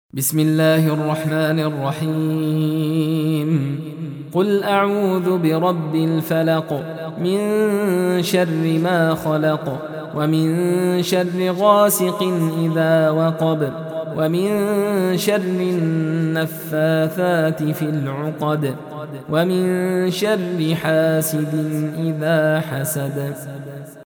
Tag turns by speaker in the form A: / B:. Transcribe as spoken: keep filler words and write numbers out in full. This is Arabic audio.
A: بسم الله الرحمن الرحيم قل أعوذ برب الفلق من شر ما خلق ومن شر غاسق إذا وقب ومن شر النفاثات في العقد ومن شر حاسد إذا حسد.